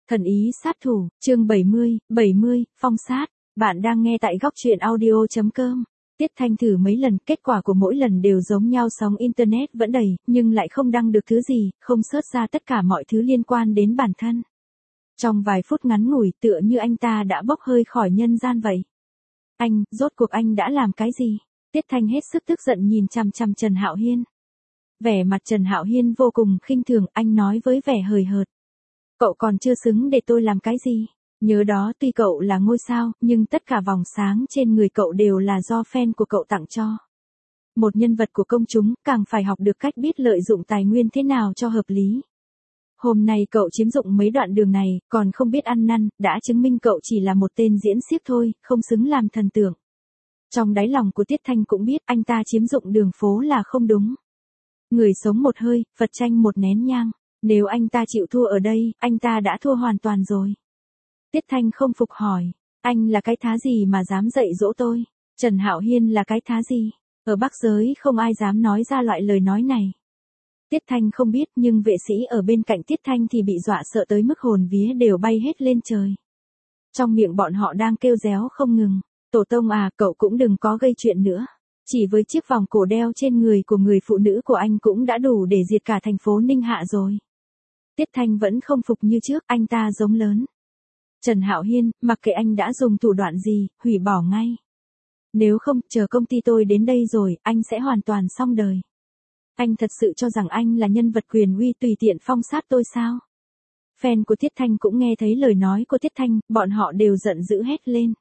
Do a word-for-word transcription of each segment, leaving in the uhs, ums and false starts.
Thần ý sát thủ, chương bảy mươi, bảy mươi, phong sát. Bạn đang nghe tại góc truyện audio chấm com. Tiết Thanh thử mấy lần, kết quả của mỗi lần đều giống nhau, sóng internet vẫn đầy, nhưng lại không đăng được thứ gì, không search ra tất cả mọi thứ liên quan đến bản thân. Trong vài phút ngắn ngủi, tựa như anh ta đã bốc hơi khỏi nhân gian vậy. Anh, rốt cuộc anh đã làm cái gì? Tiết Thanh hết sức tức giận nhìn chằm chằm Trần Hạo Hiên. Vẻ mặt Trần Hạo Hiên vô cùng khinh thường, anh nói với vẻ hời hợt. Cậu còn chưa xứng để tôi làm cái gì? Nhớ đó, tuy cậu là ngôi sao, nhưng tất cả vòng sáng trên người cậu đều là do fan của cậu tặng cho. Một nhân vật của công chúng, càng phải học được cách biết lợi dụng tài nguyên thế nào cho hợp lý. Hôm nay cậu chiếm dụng mấy đoạn đường này, còn không biết ăn năn, đã chứng minh cậu chỉ là một tên diễn xiếc thôi, không xứng làm thần tượng. Trong đáy lòng của Tiết Thanh cũng biết anh ta chiếm dụng đường phố là không đúng. Người sống một hơi, Phật tranh một nén nhang. Nếu anh ta chịu thua ở đây, anh ta đã thua hoàn toàn rồi. Tiết Thanh không phục hỏi, anh là cái thá gì mà dám dạy dỗ tôi? Trần Hạo Hiên là cái thá gì? Ở Bắc giới không ai dám nói ra loại lời nói này. Tiết Thanh không biết, nhưng vệ sĩ ở bên cạnh Tiết Thanh thì bị dọa sợ tới mức hồn vía đều bay hết lên trời. Trong miệng bọn họ đang kêu réo không ngừng. Tổ tông à, cậu cũng đừng có gây chuyện nữa. Chỉ với chiếc vòng cổ đeo trên người của người phụ nữ của anh cũng đã đủ để diệt cả thành phố Ninh Hạ rồi. Tiết Thanh vẫn không phục như trước, anh ta giống lớn. Trần Hạo Hiên, mặc kệ anh đã dùng thủ đoạn gì, hủy bỏ ngay. Nếu không, chờ công ty tôi đến đây rồi, anh sẽ hoàn toàn xong đời. Anh thật sự cho rằng anh là nhân vật quyền uy tùy tiện phong sát tôi sao? Fan của Tiết Thanh cũng nghe thấy lời nói của Tiết Thanh, bọn họ đều giận dữ hét lên.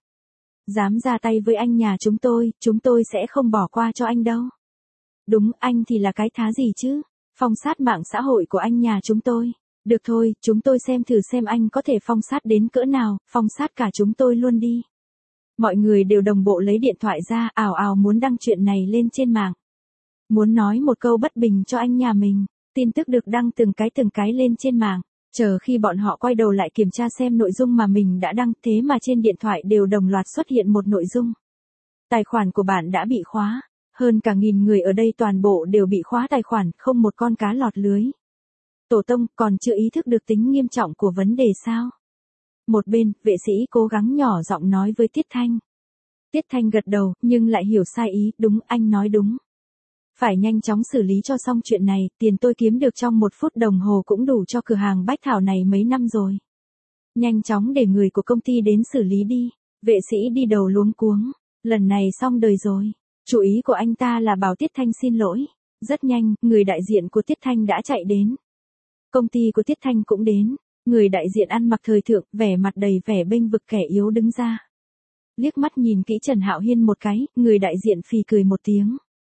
Dám ra tay với anh nhà chúng tôi, chúng tôi sẽ không bỏ qua cho anh đâu. Đúng, anh thì là cái thá gì chứ? Phong sát mạng xã hội của anh nhà chúng tôi. Được thôi, chúng tôi xem thử xem anh có thể phong sát đến cỡ nào, phong sát cả chúng tôi luôn đi. Mọi người đều đồng bộ lấy điện thoại ra, ào ào muốn đăng chuyện này lên trên mạng. Muốn nói một câu bất bình cho anh nhà mình, tin tức được đăng từng cái từng cái lên trên mạng. Chờ khi bọn họ quay đầu lại kiểm tra xem nội dung mà mình đã đăng, thế mà trên điện thoại đều đồng loạt xuất hiện một nội dung. Tài khoản của bạn đã bị khóa, hơn cả nghìn người ở đây toàn bộ đều bị khóa tài khoản, không một con cá lọt lưới. Tổ tông, còn chưa ý thức được tính nghiêm trọng của vấn đề sao? Một bên, vệ sĩ cố gắng nhỏ giọng nói với Tiết Thanh. Tiết Thanh gật đầu, nhưng lại hiểu sai ý, đúng, anh nói đúng. Phải nhanh chóng xử lý cho xong chuyện này, tiền tôi kiếm được trong một phút đồng hồ cũng đủ cho cửa hàng Bách Thảo này mấy năm rồi. Nhanh chóng để người của công ty đến xử lý đi. Vệ sĩ đi đầu luống cuống. Lần này xong đời rồi. Chủ ý của anh ta là bảo Tiết Thanh xin lỗi. Rất nhanh, người đại diện của Tiết Thanh đã chạy đến. Công ty của Tiết Thanh cũng đến. Người đại diện ăn mặc thời thượng, vẻ mặt đầy vẻ bênh vực kẻ yếu đứng ra. Liếc mắt nhìn kỹ Trần Hạo Hiên một cái, người đại diện phì cười một tiếng.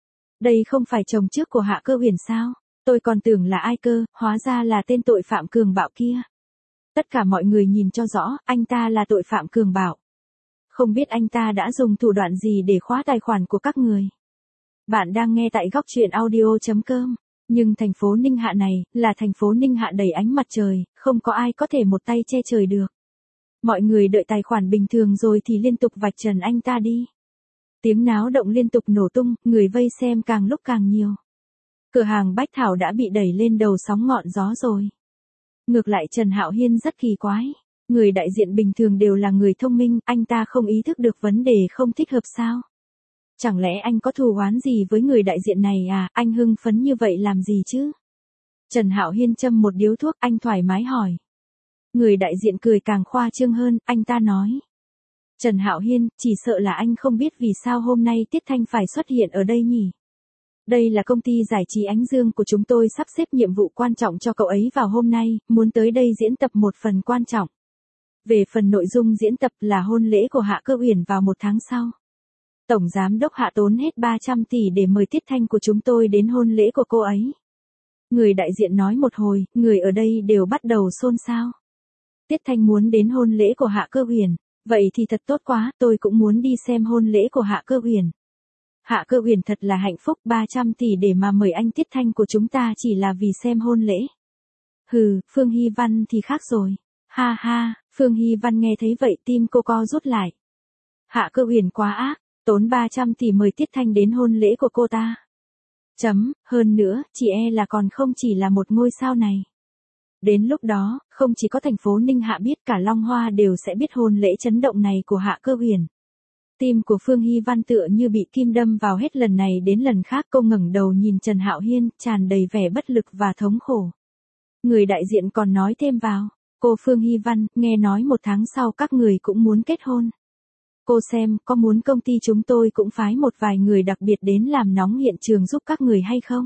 Đây không phải chồng trước của Hạ Cơ Huyền sao? Tôi còn tưởng là ai cơ, hóa ra là tên tội phạm cường bạo kia. Tất cả mọi người nhìn cho rõ, anh ta là tội phạm cường bạo. Không biết anh ta đã dùng thủ đoạn gì để khóa tài khoản của các người. Bạn đang nghe tại góc truyện audio chấm com. Nhưng thành phố Ninh Hạ này, là thành phố Ninh Hạ đầy ánh mặt trời, không có ai có thể một tay che trời được. Mọi người đợi tài khoản bình thường rồi thì liên tục vạch trần anh ta đi. Tiếng náo động liên tục nổ tung, người vây xem càng lúc càng nhiều. Cửa hàng Bách Thảo đã bị đẩy lên đầu sóng ngọn gió rồi. Ngược lại Trần Hạo Hiên rất kỳ quái. Người đại diện bình thường đều là người thông minh, anh ta không ý thức được vấn đề không thích hợp sao? Chẳng lẽ anh có thù oán gì với người đại diện này à, anh hưng phấn như vậy làm gì chứ? Trần Hạo Hiên châm một điếu thuốc, anh thoải mái hỏi. Người đại diện cười càng khoa trương hơn, anh ta nói. Trần Hạo Hiên, chỉ sợ là anh không biết vì sao hôm nay Tiết Thanh phải xuất hiện ở đây nhỉ? Đây là công ty giải trí Ánh Dương của chúng tôi sắp xếp nhiệm vụ quan trọng cho cậu ấy vào hôm nay, muốn tới đây diễn tập một phần quan trọng. Về phần nội dung diễn tập là hôn lễ của Hạ Cơ Huyền vào một tháng sau. Tổng giám đốc Hạ tốn hết ba trăm tỷ để mời Tiết Thanh của chúng tôi đến hôn lễ của cô ấy. Người đại diện nói một hồi, người ở đây đều bắt đầu xôn xao. Tiết Thanh muốn đến hôn lễ của Hạ Cơ Huyền. Vậy thì thật tốt quá, tôi cũng muốn đi xem hôn lễ của Hạ Cơ Huyền. Hạ Cơ Huyền thật là hạnh phúc, ba trăm tỷ để mà mời anh Tiết Thanh của chúng ta chỉ là vì xem hôn lễ. Hừ, Phương Hy Văn thì khác rồi. Ha ha, Phương Hy Văn nghe thấy vậy tim cô co rút lại. Hạ Cơ Huyền quá ác, tốn ba trăm tỷ mời Tiết Thanh đến hôn lễ của cô ta. Chấm, hơn nữa, chị e là còn không chỉ là một ngôi sao này. Đến lúc đó, không chỉ có thành phố Ninh Hạ biết, cả Long Hoa đều sẽ biết hôn lễ chấn động này của Hạ Cơ Huyền. Tim của Phương Hy Văn tựa như bị kim đâm vào, hết lần này đến lần khác cô ngẩng đầu nhìn Trần Hạo Hiên, tràn đầy vẻ bất lực và thống khổ. Người đại diện còn nói thêm vào, cô Phương Hy Văn, nghe nói một tháng sau các người cũng muốn kết hôn. Cô xem, có muốn công ty chúng tôi cũng phái một vài người đặc biệt đến làm nóng hiện trường giúp các người hay không?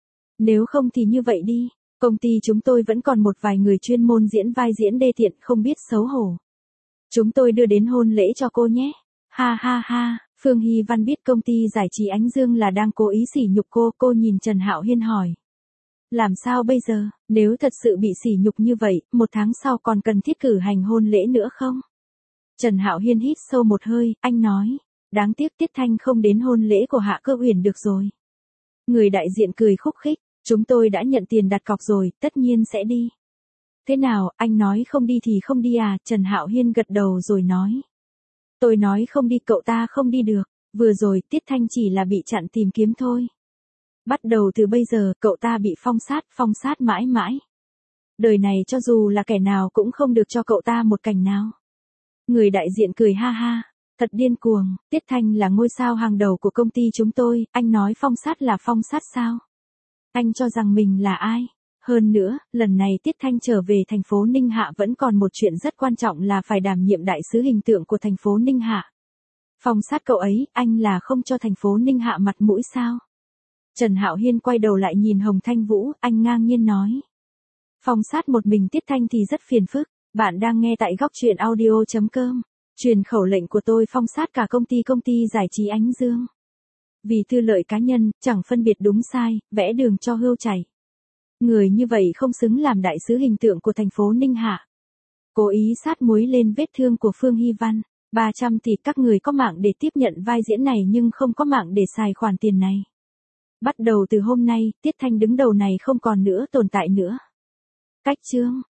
Nếu không thì như vậy đi, công ty chúng tôi vẫn còn một vài người chuyên môn diễn vai diễn đê tiện không biết xấu hổ. Chúng tôi đưa đến hôn lễ cho cô nhé. Ha ha ha, Phương Hy Văn biết công ty giải trí Ánh Dương là đang cố ý sỉ nhục cô, cô nhìn Trần Hạo Hiên hỏi. Làm sao bây giờ, nếu thật sự bị sỉ nhục như vậy, một tháng sau còn cần thiết cử hành hôn lễ nữa không? Trần Hạo Hiên hít sâu một hơi, anh nói, đáng tiếc Tiết Thanh không đến hôn lễ của Hạ Cơ Huyền được rồi. Người đại diện cười khúc khích, chúng tôi đã nhận tiền đặt cọc rồi, tất nhiên sẽ đi. Thế nào, anh nói không đi thì không đi à? Trần Hạo Hiên gật đầu rồi nói. Tôi nói không đi, cậu ta không đi được, vừa rồi Tiết Thanh chỉ là bị chặn tìm kiếm thôi. Bắt đầu từ bây giờ, cậu ta bị phong sát, phong sát mãi mãi. Đời này cho dù là kẻ nào cũng không được cho cậu ta một cảnh nào. Người đại diện cười ha ha, thật điên cuồng, Tiết Thanh là ngôi sao hàng đầu của công ty chúng tôi, anh nói phong sát là phong sát sao? Anh cho rằng mình là ai? Hơn nữa, lần này Tiết Thanh trở về thành phố Ninh Hạ vẫn còn một chuyện rất quan trọng là phải đảm nhiệm đại sứ hình tượng của thành phố Ninh Hạ. Phong sát cậu ấy, anh là không cho thành phố Ninh Hạ mặt mũi sao? Trần Hạo Hiên quay đầu lại nhìn Hồng Thanh Vũ, anh ngang nhiên nói. Phong sát một mình Tiết Thanh thì rất phiền phức, bạn đang nghe tại góc truyện audio chấm com. Truyền khẩu lệnh của tôi phong sát cả công ty công ty giải trí Ánh Dương. Vì tư lợi cá nhân, chẳng phân biệt đúng sai, vẽ đường cho hươu chảy. Người như vậy không xứng làm đại sứ hình tượng của thành phố Ninh Hạ. Cố ý sát muối lên vết thương của Phương Hy Văn. ba trăm tỷ các người có mạng để tiếp nhận vai diễn này nhưng không có mạng để xài khoản tiền này. Bắt đầu từ hôm nay, Tiết Thanh đứng đầu này không còn nữa tồn tại nữa. Cách chương.